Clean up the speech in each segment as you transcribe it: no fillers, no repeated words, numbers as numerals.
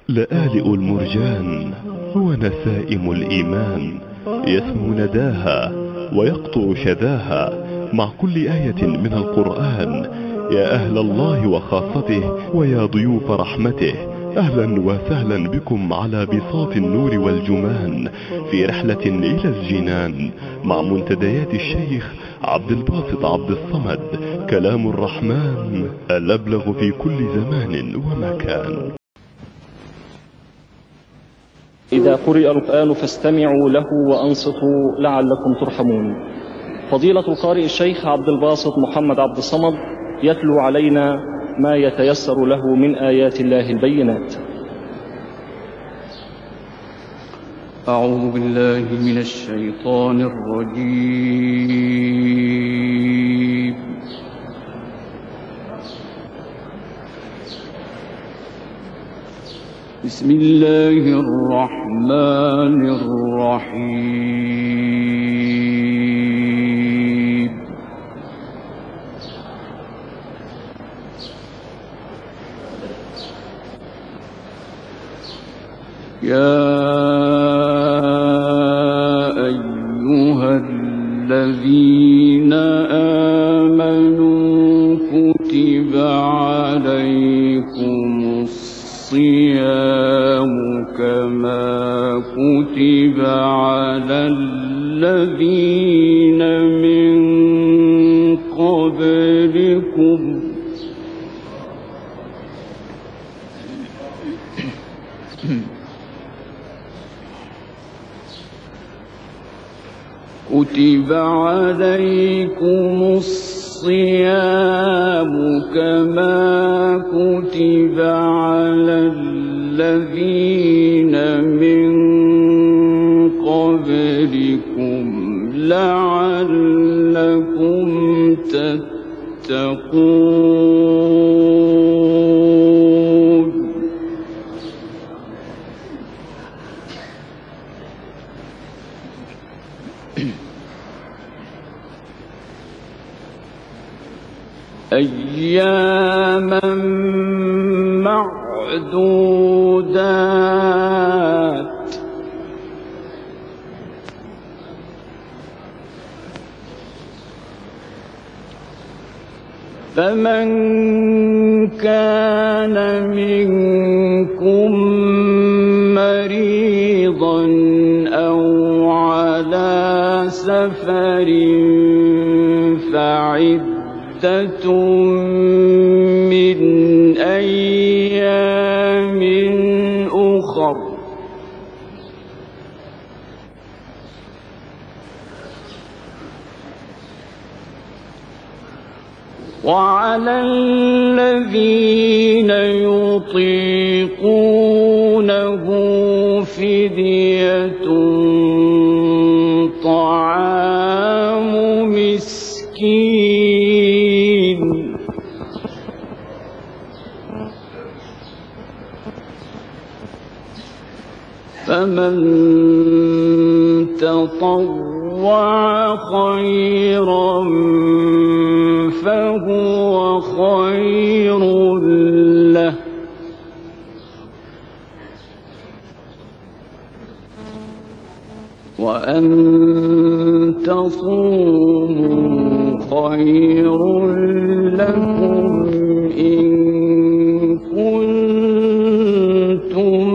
لآلئ المرجان هو نسائم الإيمان، يسمو نداها ويقطع شذاها مع كل آية من القرآن. يا أهل الله وخاصته ويا ضيوف رحمته، أهلا وسهلا بكم على بساط النور والجمان في رحلة إلى الجنان مع منتديات الشيخ عبد الباسط عبد الصمد. كلام الرحمن الأبلغ في كل زمان ومكان. إذا قرئ القرآن فاستمعوا له وأنصتوا لعلكم ترحمون. فضيلة القارئ الشيخ عبد الباسط محمد عبد الصمد يتلو علينا ما يتيسر له من آيات الله البينات. أعوذ بالله من الشيطان الرجيم. بسم الله الرحمن الرحيم. يا أيها الذين آمنوا كتب عليكم الصيام كما كتب على الذين من قبلكم كتب عليكم الصيام كما كتب على الذين من قبلكم لعلكم تتقون. أياما معدودات فمن كان منكم مريضا أو على سفر فعدة من أيام أخر وعلى الذين يطيقونه فدية طعام مسكين فمن تطوع خيرا فهو خير له وأن تصوموا خير لكم إن كنتم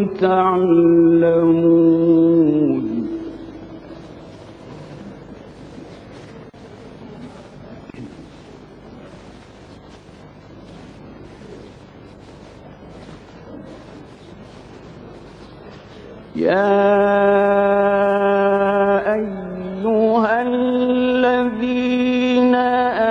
تعلمون. يا أيها الذين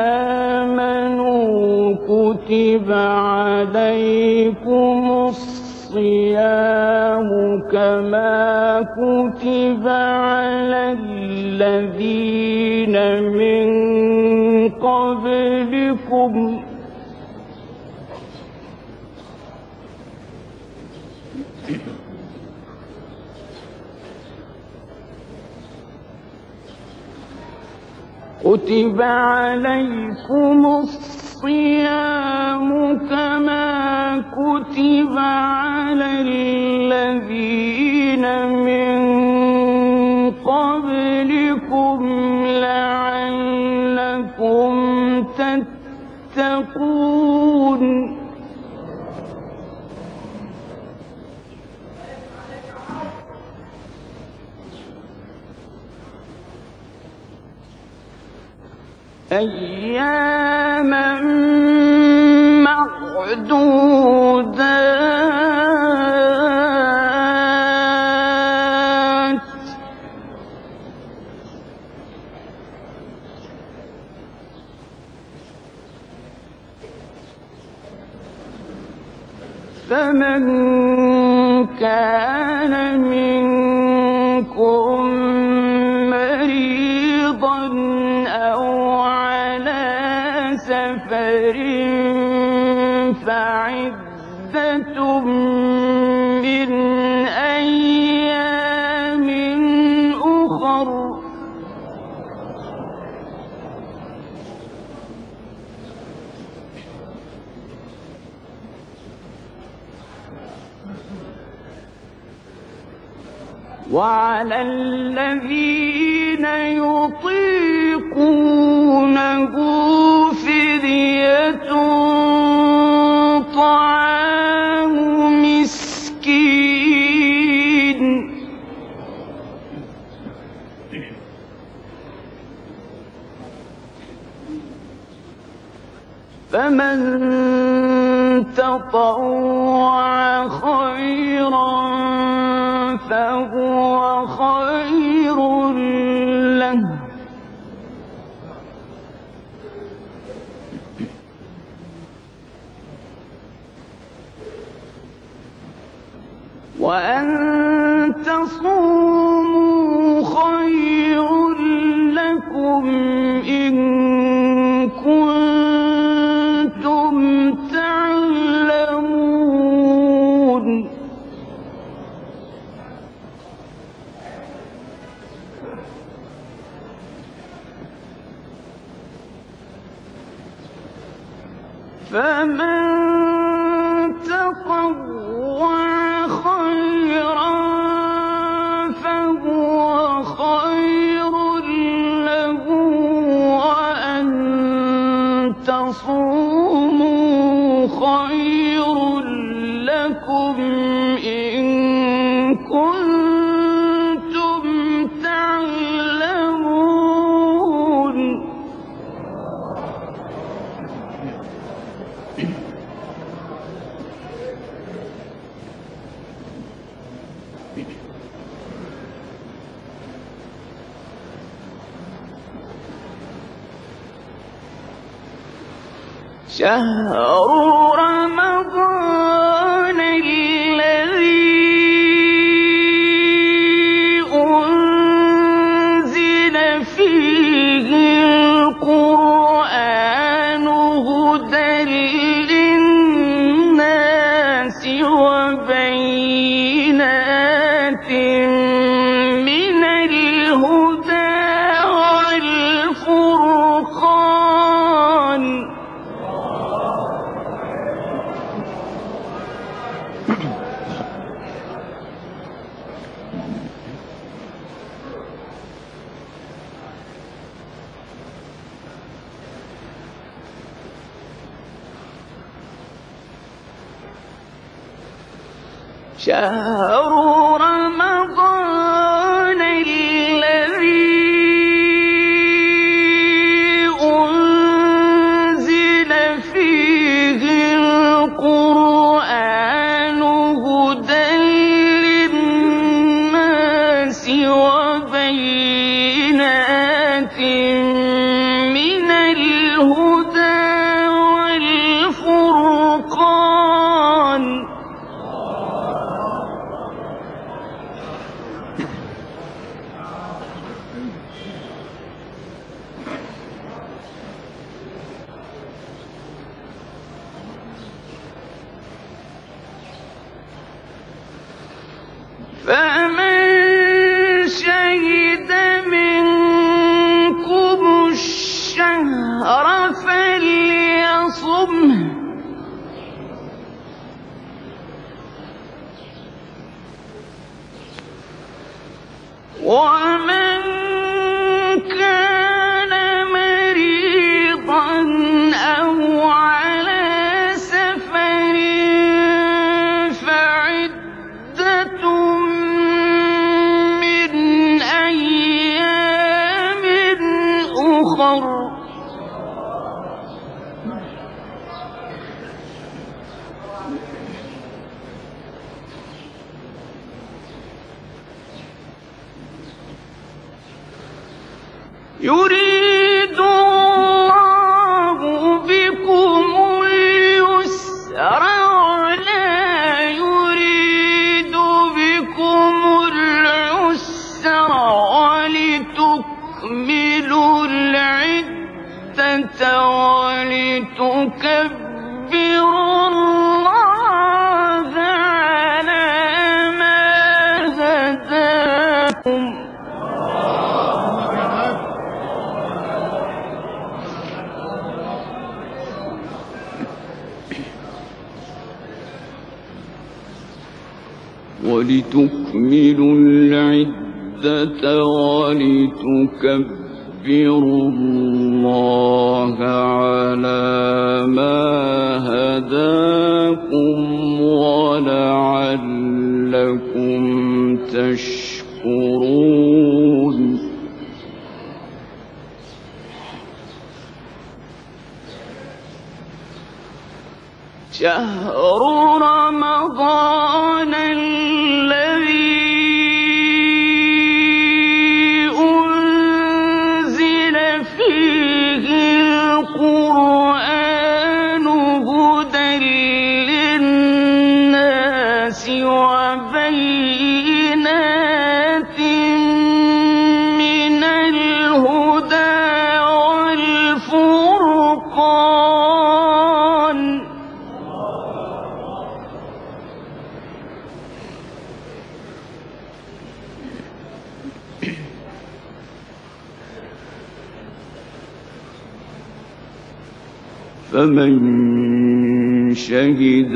آمنوا كتب عليكم الصيام كما كتب على الذين من قبلكم كتب عليكم الصيام كما كتب على الذين من قبلكم لعلكم تتقون أياما معدودات فمن كان منكم مريضا أو على سفر فعدة من أيام أخر وعلى الذين يطيقونه فدية طعام مسكين فمن تطوع خيرا فهو خير له وأن تصوموا خير لكم إن كنتم تعلمون فمن تطوع خيرا فهو خير له وأن تصوموا خير لكم إن كنتم تعلمون شهر رمضان الذي أنزل فيه القرآن هدى للناس وبينات من الهدى والفرقان شهر رمضان الذي أنزل فيه القرآن هدى للناس وبينات من الهدى والفرقان فمن شهد منكم الشهر فليصمه ومن كان مريضا أو على سفر فعدة من أيام أخر يريد الله بكم اليسر ولا يريد بكم العسر ولتكملوا العدة ولتكبروا الله على ما هداكم ولتكملوا العدة ولتكبروا الله على ما هداكم ولعلكم تشكرون شهر رمضان الذي أنزل فيه القرآن هدى للناس وبينات من الهدى والفرقان فمن شهد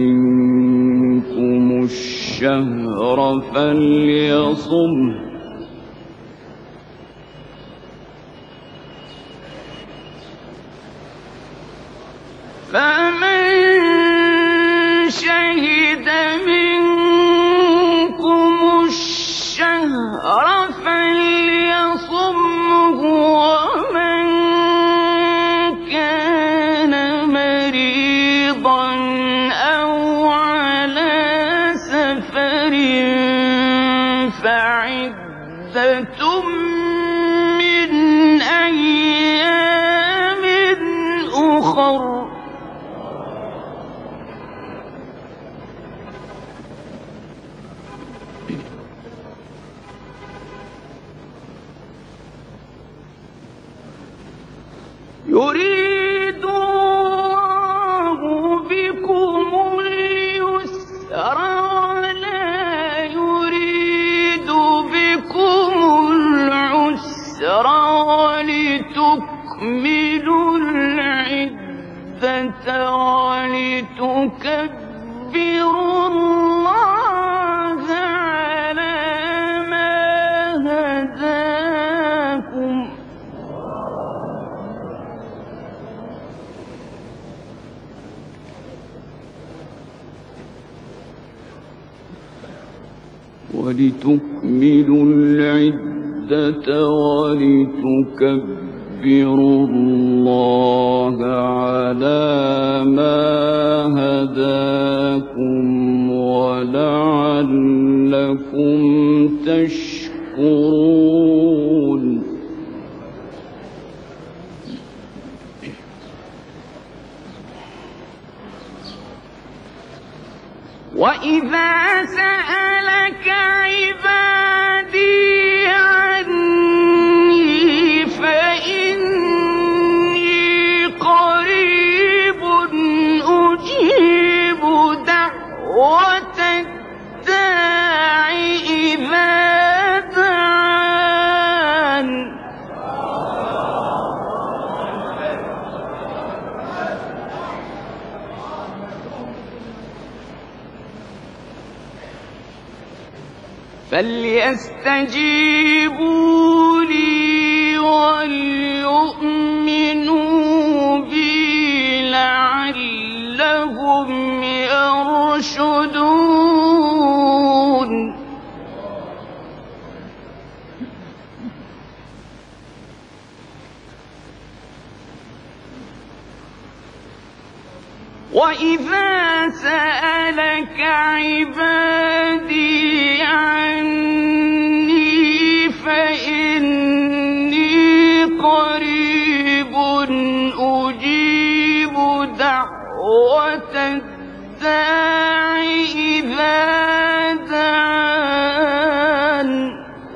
منكم الشهر فليصمه فمن شهد منكم الشهر فليصمه ومن كان مريضا أو على سفر فعدة من أيام أخر يريد الله بكم اليسر ولا يريد بكم العسر ولتكملوا العدة ولتكبروا الله على ما هداكم ولتكملوا العدة ولتكبروا الله على ما هداكم ولعلكم تشكرون وإذا سألك عبادي عني فإني قريب أجيب دعوة الداع إذا دعان فليستجيبوا لي وليؤمنوا بي لعلهم يرشدون وإذا سألك عبادي عني فإني قريب أجيب دعوة الداع إذا دعان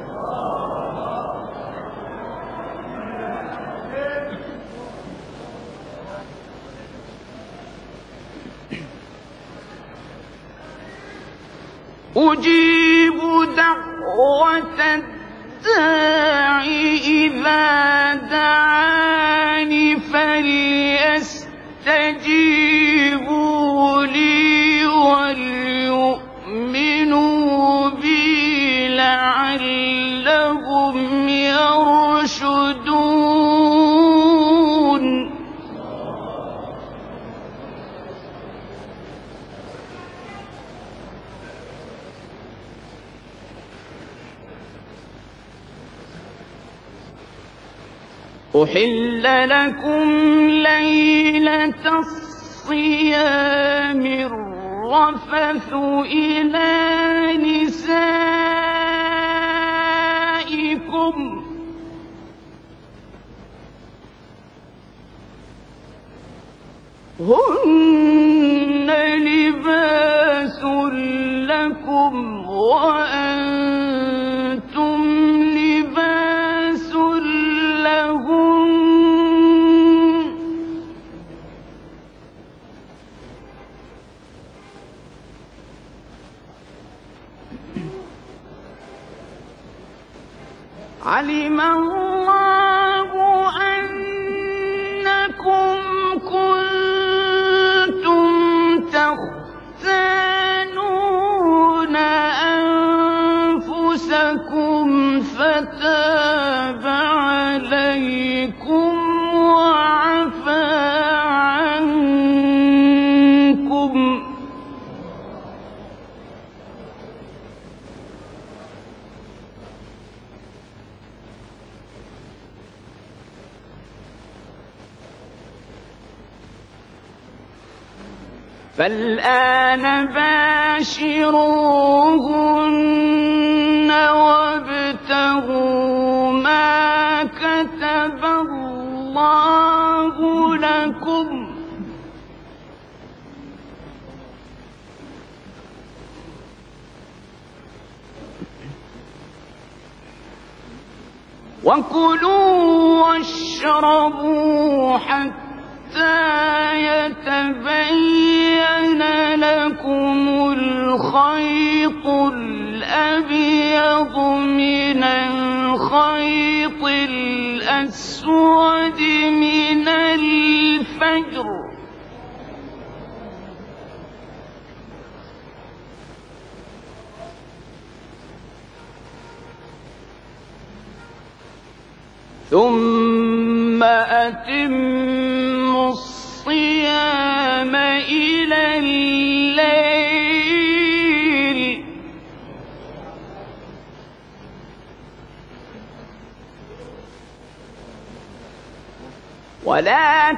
أجيب دعوة الداع إذا دعاني فليستجيبوا لي وليؤمنوا بي لعلهم يرشدون أحل لكم ليلة الصيام الرفث إلى نسائكم هن لباس لكم وأنتم لباس لهم علم الله أنكم كنتم تختانون أنفسكم فتاب عليكم وعفى عنكم فالآن باشروهن وابتغوا ما كتب الله لكم وكلوا واشربوا حتى يتبين لكم الخيط الأبيض من الخيط الأسود من الفجر ثم أتموا الصيام إلى الليل ولا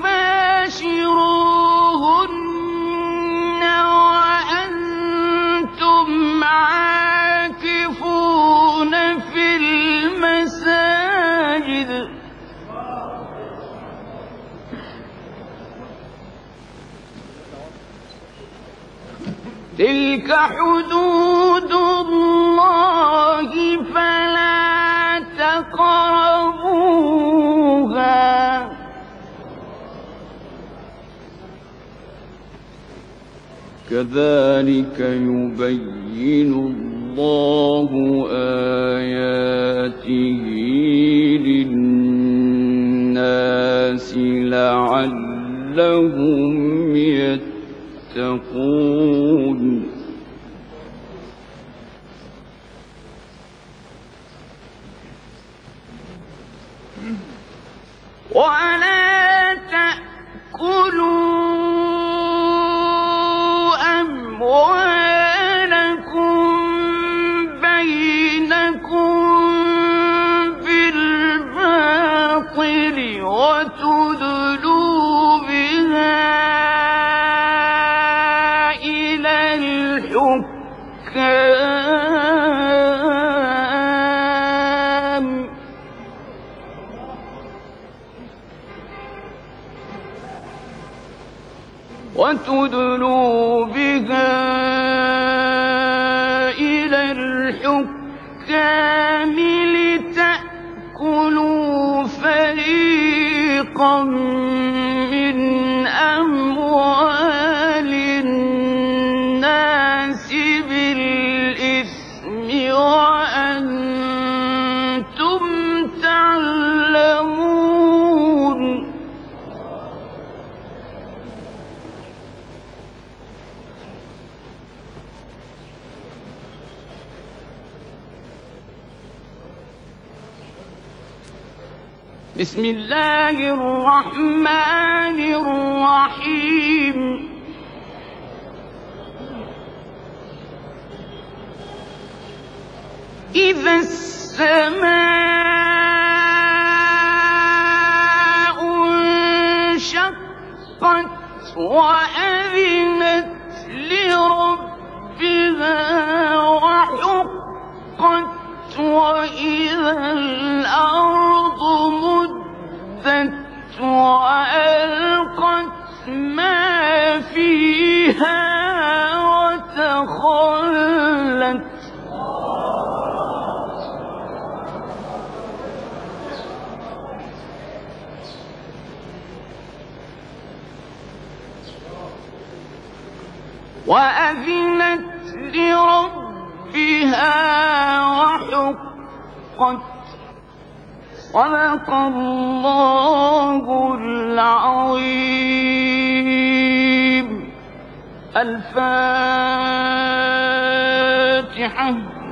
تباشروهن وأنتم عاكفون في المساجد تلك حدود الله فلا تقربوها كذلك يبين الله آياته للناس لعلهم يتقون الحكام وتدلوا بها إلى الحكام لتأكلوا فريقا من أموال الناس بالإثم وأنتم تعلمون بسم الله الرحمن الرحيم إذا السماء انشقت وأذنت لربها وحقت وإذا الأرض مدت وألقت ما فيها وتخلت وأذنت لربها وحقت صدق الله العظيم. الفاتحة.